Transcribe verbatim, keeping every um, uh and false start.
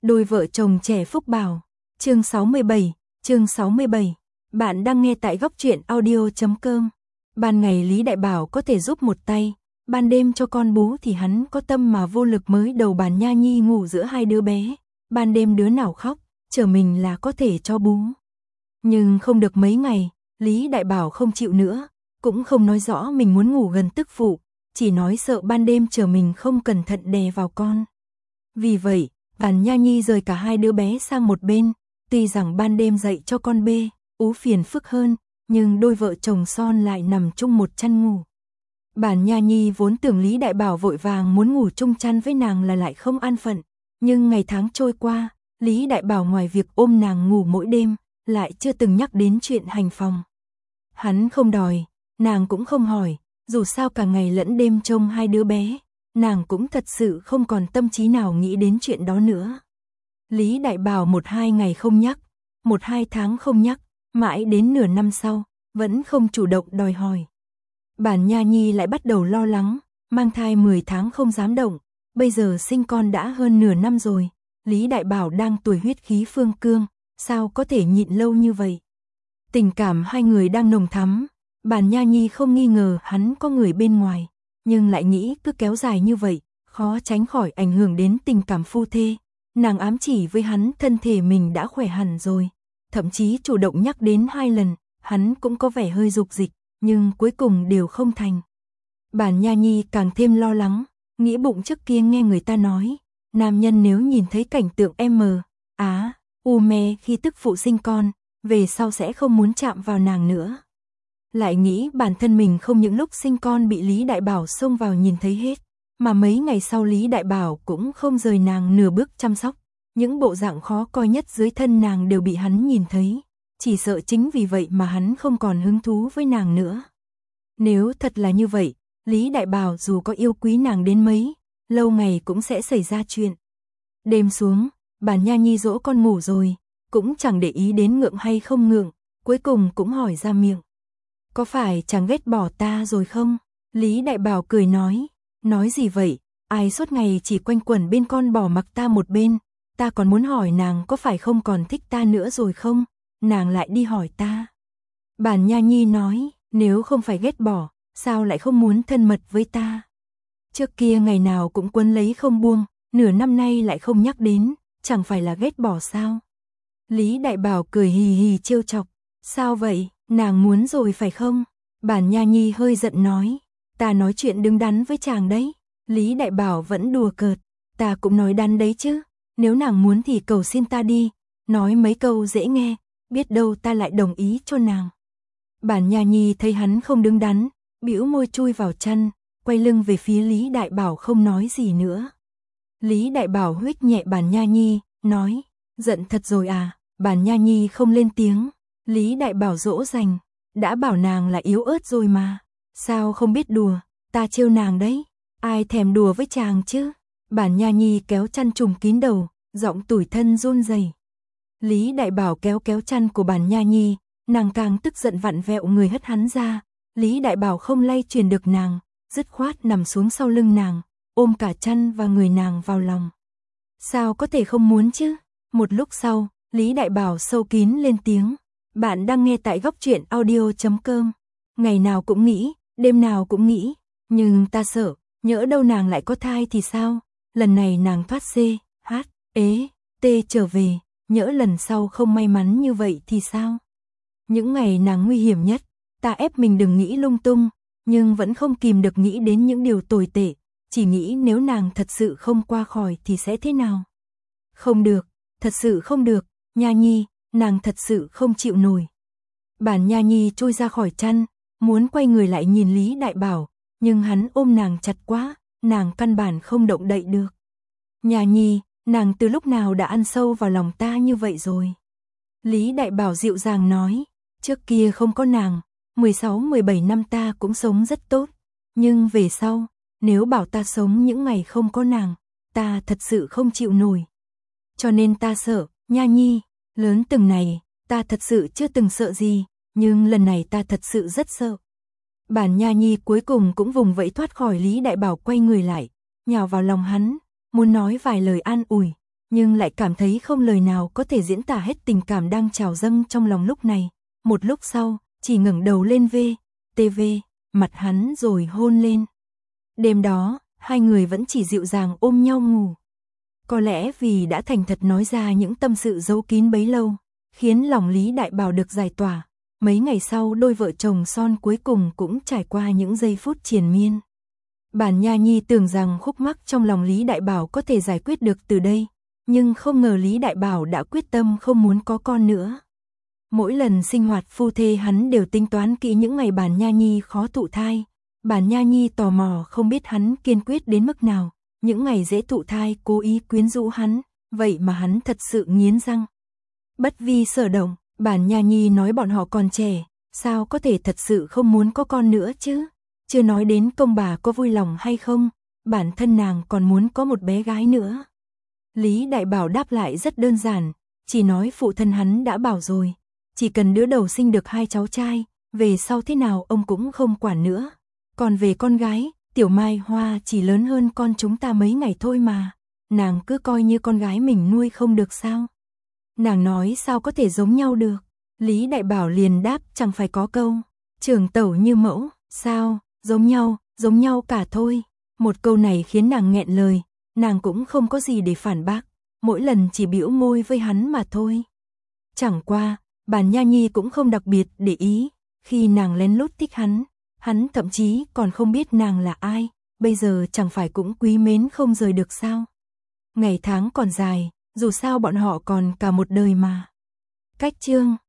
Đôi vợ chồng trẻ phúc bảo. Chương sáu mươi bảy, chương sáu mươi bảy. Bạn đang nghe tại góc truyện audio chấm com. Ban ngày Lý Đại Bảo có thể giúp một tay, ban đêm cho con bú thì hắn có tâm mà vô lực. Mới đầu Bản Nha Nhi ngủ giữa hai đứa bé, ban đêm đứa nào khóc, chờ mình là có thể cho bú. Nhưng không được mấy ngày, Lý Đại Bảo không chịu nữa, cũng không nói rõ mình muốn ngủ gần tức phụ, chỉ nói sợ ban đêm chờ mình không cẩn thận đè vào con. Vì vậy, Bản Nha Nhi rời cả hai đứa bé sang một bên, tuy rằng ban đêm dậy cho con bê, ú phiền phức hơn, nhưng đôi vợ chồng son lại nằm chung một chăn ngủ. Bản Nha Nhi vốn tưởng Lý Đại Bảo vội vàng muốn ngủ chung chăn với nàng là lại không an phận, nhưng ngày tháng trôi qua, Lý Đại Bảo ngoài việc ôm nàng ngủ mỗi đêm, lại chưa từng nhắc đến chuyện hành phòng. Hắn không đòi, nàng cũng không hỏi, dù sao cả ngày lẫn đêm trông hai đứa bé, nàng cũng thật sự không còn tâm trí nào nghĩ đến chuyện đó nữa. Lý Đại Bảo một hai ngày không nhắc, một hai tháng không nhắc, mãi đến nửa năm sau, vẫn không chủ động đòi hỏi. Bản Nha Nhi lại bắt đầu lo lắng, mang thai mười tháng không dám động, bây giờ sinh con đã hơn nửa năm rồi, Lý Đại Bảo đang tuổi huyết khí phương cương, sao có thể nhịn lâu như vậy. Tình cảm hai người đang nồng thắm, Bản Nha Nhi không nghi ngờ hắn có người bên ngoài, nhưng lại nghĩ cứ kéo dài như vậy, khó tránh khỏi ảnh hưởng đến tình cảm phu thê. Nàng ám chỉ với hắn thân thể mình đã khỏe hẳn rồi, thậm chí chủ động nhắc đến hai lần, hắn cũng có vẻ hơi dục dịch, nhưng cuối cùng đều không thành. Bản Nha Nhi càng thêm lo lắng, nghĩ bụng trước kia nghe người ta nói, nam nhân nếu nhìn thấy cảnh tượng M, á, u me khi tức phụ sinh con, về sau sẽ không muốn chạm vào nàng nữa. Lại nghĩ bản thân mình không những lúc sinh con bị Lý Đại Bảo xông vào nhìn thấy hết, mà mấy ngày sau Lý Đại Bảo cũng không rời nàng nửa bước chăm sóc, những bộ dạng khó coi nhất dưới thân nàng đều bị hắn nhìn thấy, chỉ sợ chính vì vậy mà hắn không còn hứng thú với nàng nữa. Nếu thật là như vậy, Lý Đại Bảo dù có yêu quý nàng đến mấy, lâu ngày cũng sẽ xảy ra chuyện. Đêm xuống, Bản Nha Nhi dỗ con ngủ rồi, cũng chẳng để ý đến ngượng hay không ngượng, cuối cùng cũng hỏi ra miệng. Có phải chàng ghét bỏ ta rồi không? Lý Đại Bảo cười nói, nói gì vậy, ai suốt ngày chỉ quanh quẩn bên con bỏ mặc ta một bên, ta còn muốn hỏi nàng có phải không còn thích ta nữa rồi không, nàng lại đi hỏi ta. Bản Nha Nhi nói, nếu không phải ghét bỏ, sao lại không muốn thân mật với ta? Trước kia ngày nào cũng quấn lấy không buông, nửa năm nay lại không nhắc đến, chẳng phải là ghét bỏ sao? Lý Đại Bảo cười hì hì trêu chọc, sao vậy, nàng muốn rồi phải không? Bản Nha Nhi hơi giận nói, ta nói chuyện đứng đắn với chàng đấy. Lý Đại Bảo vẫn đùa cợt, ta cũng nói đắn đấy chứ, nếu nàng muốn thì cầu xin ta đi, nói mấy câu dễ nghe, biết đâu ta lại đồng ý cho nàng. Bản Nha Nhi thấy hắn không đứng đắn, bĩu môi chui vào chăn, quay lưng về phía Lý Đại Bảo không nói gì nữa. Lý Đại Bảo huých nhẹ Bản Nha Nhi, nói, giận thật rồi à? Bản Nha Nhi không lên tiếng. Lý Đại Bảo dỗ dành, đã bảo nàng là yếu ớt rồi mà, sao không biết đùa, ta trêu nàng đấy, ai thèm đùa với chàng chứ? Bản Nha Nhi kéo chăn trùm kín đầu, giọng tủi thân run rẩy. Lý Đại Bảo kéo kéo chăn của Bản Nha Nhi, nàng càng tức giận vặn vẹo người hất hắn ra. Lý Đại Bảo không lay truyền được nàng, dứt khoát nằm xuống sau lưng nàng, ôm cả chăn và người nàng vào lòng. Sao có thể không muốn chứ? Một lúc sau, Lý Đại Bảo sâu kín lên tiếng. Bạn đang nghe tại góc truyện audio chấm com. Ngày nào cũng nghĩ, đêm nào cũng nghĩ, nhưng ta sợ, nhỡ đâu nàng lại có thai thì sao? Lần này nàng thoát C, H, ế, T trở về, nhỡ lần sau không may mắn như vậy thì sao? Những ngày nàng nguy hiểm nhất, ta ép mình đừng nghĩ lung tung, nhưng vẫn không kìm được nghĩ đến những điều tồi tệ, chỉ nghĩ nếu nàng thật sự không qua khỏi thì sẽ thế nào? Không được, thật sự không được, Nha Nhi, nàng thật sự không chịu nổi. Bản Nha Nhi trôi ra khỏi chăn, muốn quay người lại nhìn Lý Đại Bảo, nhưng hắn ôm nàng chặt quá, nàng căn bản không động đậy được. Nha Nhi, nàng từ lúc nào đã ăn sâu vào lòng ta như vậy rồi? Lý Đại Bảo dịu dàng nói, trước kia không có nàng, mười sáu mười bảy năm ta cũng sống rất tốt, nhưng về sau, nếu bảo ta sống những ngày không có nàng, ta thật sự không chịu nổi. Cho nên ta sợ, Nha Nhi, lớn từng này, ta thật sự chưa từng sợ gì, nhưng lần này ta thật sự rất sợ. Bản Nha Nhi cuối cùng cũng vùng vẫy thoát khỏi Lý Đại Bảo, quay người lại, nhào vào lòng hắn, muốn nói vài lời an ủi, nhưng lại cảm thấy không lời nào có thể diễn tả hết tình cảm đang trào dâng trong lòng lúc này. Một lúc sau, chỉ ngẩng đầu lên vê tê vê, mặt hắn rồi hôn lên. Đêm đó, hai người vẫn chỉ dịu dàng ôm nhau ngủ. Có lẽ vì đã thành thật nói ra những tâm sự giấu kín bấy lâu, khiến lòng Lý Đại Bảo được giải tỏa. Mấy ngày sau đôi vợ chồng son cuối cùng cũng trải qua những giây phút triền miên. Bản Nha Nhi tưởng rằng khúc mắc trong lòng Lý Đại Bảo có thể giải quyết được từ đây, nhưng không ngờ Lý Đại Bảo đã quyết tâm không muốn có con nữa. Mỗi lần sinh hoạt phu thê hắn đều tính toán kỹ những ngày Bản Nha Nhi khó thụ thai. Bản Nha Nhi tò mò không biết hắn kiên quyết đến mức nào, những ngày dễ thụ thai cố ý quyến rũ hắn, vậy mà hắn thật sự nghiến răng. Bất vi sở động, Bản Nha Nhi nói bọn họ còn trẻ, sao có thể thật sự không muốn có con nữa chứ? Chưa nói đến công bà có vui lòng hay không, bản thân nàng còn muốn có một bé gái nữa. Lý Đại Bảo đáp lại rất đơn giản, chỉ nói phụ thân hắn đã bảo rồi, chỉ cần đứa đầu sinh được hai cháu trai, về sau thế nào ông cũng không quản nữa. Còn về con gái, Tiểu Mai Hoa chỉ lớn hơn con chúng ta mấy ngày thôi mà, nàng cứ coi như con gái mình nuôi không được sao? Nàng nói sao có thể giống nhau được? Lý Đại Bảo liền đáp chẳng phải có câu, trưởng tẩu như mẫu, sao, giống nhau, giống nhau cả thôi. Một câu này khiến nàng nghẹn lời, nàng cũng không có gì để phản bác, mỗi lần chỉ bĩu môi với hắn mà thôi. Chẳng qua, Bản Nha Nhi cũng không đặc biệt để ý, khi nàng lén lút thích hắn, hắn thậm chí còn không biết nàng là ai, bây giờ chẳng phải cũng quý mến không rời được sao? Ngày tháng còn dài, dù sao bọn họ còn cả một đời mà. Cách chương